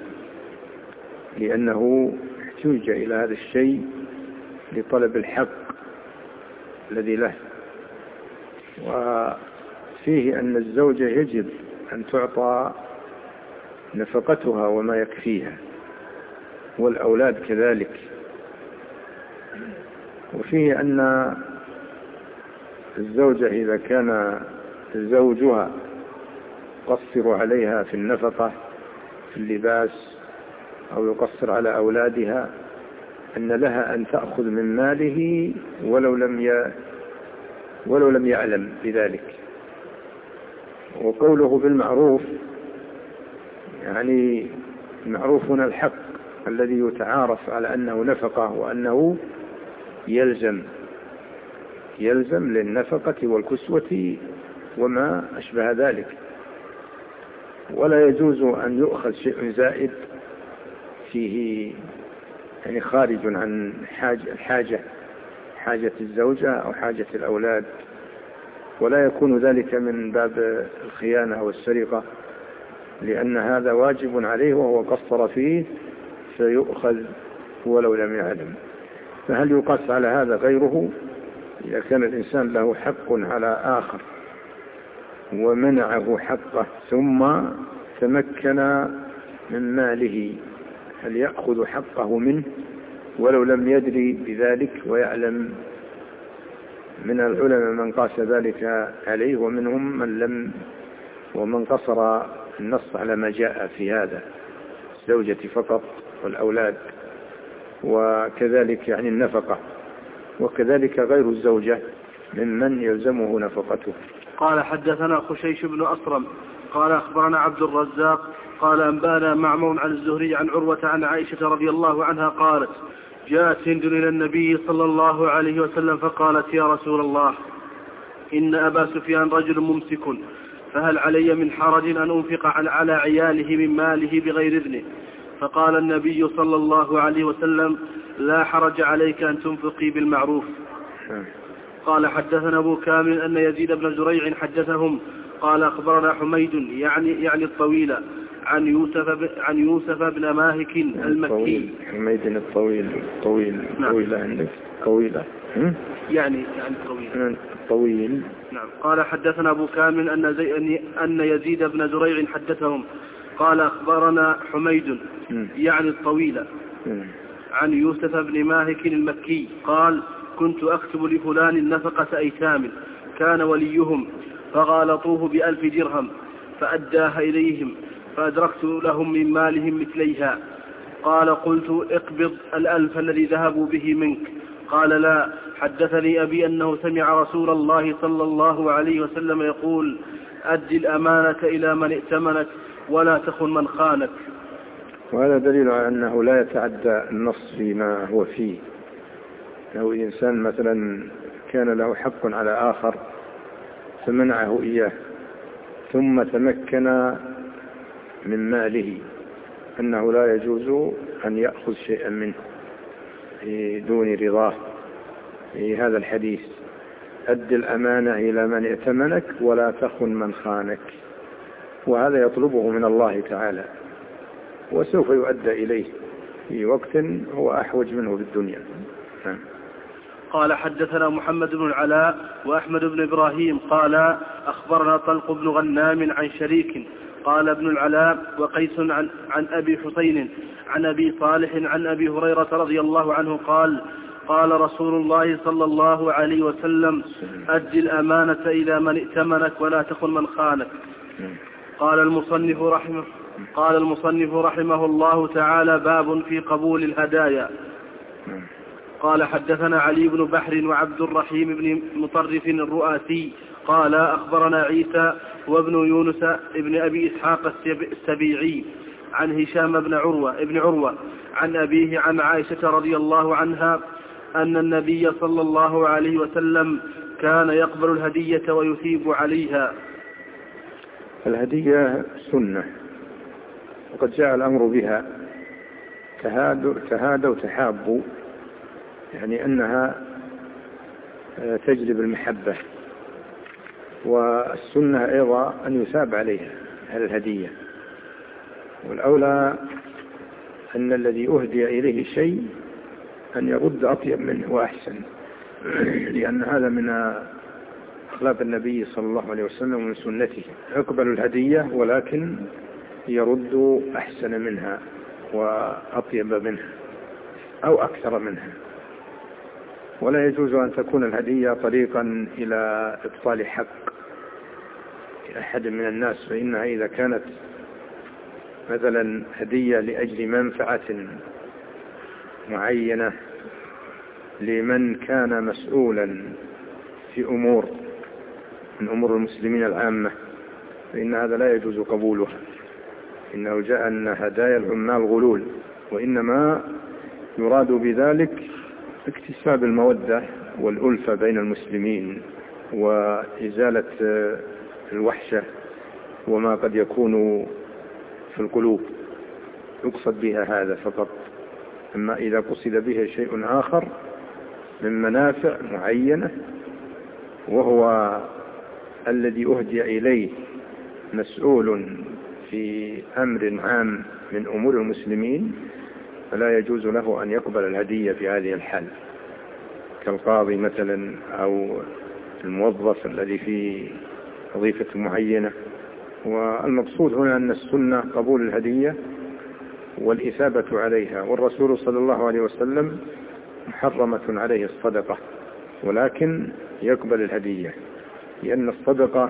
لأنه احتاج إلى هذا الشيء لطلب الحق الذي له. وفيه أن الزوجة يجب أن تعطى نفقتها وما يكفيها، والأولاد كذلك. وفيه أن الزوجة إذا كان زوجها يقصر عليها في النفقة في اللباس أو يقصر على أولادها أن لها أن تأخذ من ماله ولو لم يعلم بذلك. وقوله بالمعروف يعني المعروف هنا الحق الذي يتعارف على أنه نفقة وأنه يلزم للنفقة والكسوة وما أشبه ذلك، ولا يجوز أن يؤخذ شيء زائد فيه يعني خارج عن حاجة الزوجة أو حاجة الأولاد، ولا يكون ذلك من باب الخيانة والسرقة، لأن هذا واجب عليه وهو قصر فيه فيؤخذ ولو لم يعلم. فهل يقاس على هذا غيره؟ إذا كان الإنسان له حق على آخر ومنعه حقه ثم تمكن من ماله، هل يأخذ حقه منه ولو لم يدري بذلك ويعلم؟ من العلماء من قاس ذلك عليه، ومنهم ومن قصر النص على ما جاء في هذا، الزوجة فقط والأولاد، وكذلك يعني النفقة، وكذلك غير الزوجة ممن يلزمه نفقته. قال حدثنا خشيش بن أصرم قال أخبرنا عبد الرزاق قال أنبانا معمر عن الزهري عن عروة عن عائشة رضي الله عنها قالت: جاءت هند إلى النبي صلى الله عليه وسلم فقالت: يا رسول الله، إن أبا سفيان رجل ممسك، فهل علي من حرج أن أنفق على عياله من ماله بغير إذنه؟ فقال النبي صلى الله عليه وسلم: لا حرج عليك أن تنفقي بالمعروف. قال حدثنا أبو كامل أن يزيد بن زريع حدثهم قال أخبرنا حميد يعني الطويل عن يوسف بن ماهك المكي. حميد الطويل نعم. طويلة عندك طويلة يعني طويل. نعم. قال حدثنا أبو كامل أن يزيد بن زريع حدثهم قال أخبرنا حميد يعني الطويل عن يوسف بن ماهك المكي قال: كنت أكتب لفلان نفقة أيتام كان وليهم فغالطوه ب1,000 درهم فأداها إليهم فأدركت لهم من مالهم مثليها. قال: قلت: اقبض 1,000 الذي ذهبوا به منك. قال: لا، حدثني أبي أنه سمع رسول الله صلى الله عليه وسلم يقول: أد الأمانة إلى من ائتمنك ولا تخن من خانك. وهذا دليل على أنه لا يتعدى النص فيما هو فيه. لو إنسان مثلا كان له حق على آخر فمنعه إياه ثم تمكن من ماله، أنه لا يجوز أن يأخذ شيئا منه دون رضاه. في هذا الحديث: أد الأمانة إلى من ائتمنك ولا تخن من خانك. وهذا يطلبه من الله تعالى، وسوف يؤدى إليه في وقت هو أحوج منه بالدنيا. قال حدثنا محمد بن العلاء وأحمد بن إبراهيم قال أخبرنا طلق بن غنام عن شريك قال ابن العلاء وقيس عن أبي حسين عن أبي صالح عن أبي هريرة رضي الله عنه قال: قال رسول الله صلى الله عليه وسلم: أد الأمانة إلى من ائتمنك ولا تخن من خانك. قال المصنف رحمه الله تعالى: باب في قبول الهدايا. قال حدثنا علي بن بحر وعبد الرحيم بن مطرف الرؤاسي قال أخبرنا عيسى وابن يونس ابن أبي إسحاق السبيعي عن هشام بن عروة عن أبيه عن عائشة رضي الله عنها أن النبي صلى الله عليه وسلم كان يقبل الهدية ويثيب عليها. الهدية سنة، وقد جاء الأمر بها، تهادوا تحابوا، يعني أنها تجلب المحبة. والسنة أيضا أن يثاب عليها على الهدية، والأولى أن الذي أهدي إليه شيء أن يرد أطيب منه وأحسن، لأن هذا من أخلاق النبي صلى الله عليه وسلم ومن سنته. يقبل الهدية ولكن يرد أحسن منها وأطيب منها أو أكثر منها. ولا يجوز أن تكون الهدية طريقا إلى إبطال حق أحد من الناس، فإنها إذا كانت مثلا هدية لأجل منفعة معينة لمن كان مسؤولا في أمور من أمور المسلمين العامة، فإن هذا لا يجوز قبولها. إنه جاء أن هدايا العمال غلول، وإنما يراد بذلك اكتساب المودة والألفة بين المسلمين وإزالة الوحشة وما قد يكون في القلوب، يقصد بها هذا فقط. أما إذا قصد به شيء آخر من منافع معينة وهو الذي أهدي إليه مسؤول في أمر عام من أمور المسلمين، فلا يجوز له أن يقبل الهدية في هذه الحال، كالقاضي مثلا أو الموظف الذي في وظيفة معينة. والمقصود هنا أن السنة قبول الهدية والإثابة عليها، والرسول صلى الله عليه وسلم محرمة عليه الصدقة، ولكن يقبل الهدية، لأن الصدقة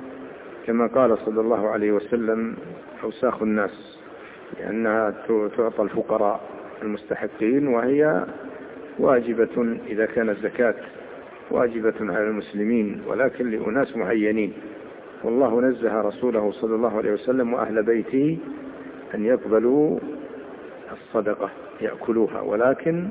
كما قال صلى الله عليه وسلم أوساخ الناس، لأنها تعطى الفقراء المستحقين، وهي واجبة إذا كانت زكاة واجبة على المسلمين، ولكن لأناس معينين. والله نزه رسوله صلى الله عليه وسلم وأهل بيته أن يقبلوا الصدقة يأكلوها، ولكن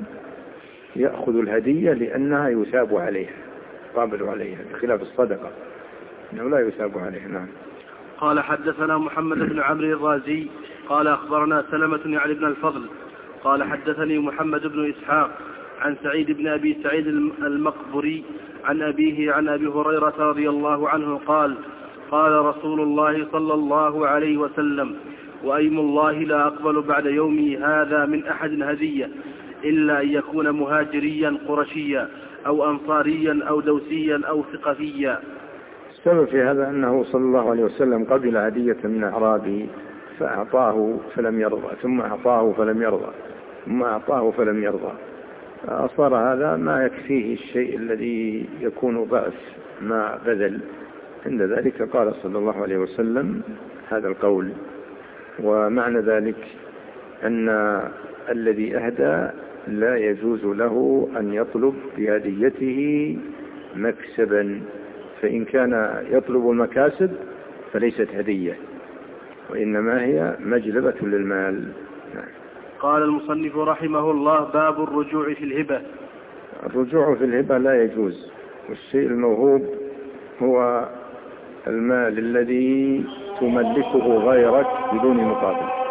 يأخذ الهدية لأنها يثاب عليها، قابل عليها، بخلاف الصدقة إنه لا يثاب عليها. نعم. قال حدثنا محمد بن عمرو الرازي قال أخبرنا سلمة يعني بن الفضل قال حدثني محمد بن إسحاق عن سعيد بن أبي سعيد المقبري عن أبيه عن أبي هريرة رضي الله عنه قال قال رسول الله صلى الله عليه وسلم: وأيم الله لا أقبل بعد يومي هذا من أحد هدية إلا أن يكون مهاجريا قرشيا أو أنصاريا أو دوسيا أو ثقفيا. السبب في هذا أنه صلى الله عليه وسلم قبل هدية من أعرابي فأعطاه فلم يرضى، ثم أعطاه فلم يرضى، ثم أعطاه فلم يرضى، فأصار هذا ما يكفيه الشيء الذي يكون ضعف ما بذل. عند ذلك قال صلى الله عليه وسلم هذا القول. ومعنى ذلك أن الذي أهدى لا يجوز له أن يطلب بهديته مكسبا، فإن كان يطلب المكاسب فليست هدية، وإنما هي مجلبة للمال. قال المصنف رحمه الله: باب الرجوع في الهبة. الرجوع في الهبة لا يجوز، والشيء الموهوب هو المال الذي تملكه غيرك بدون مقابل.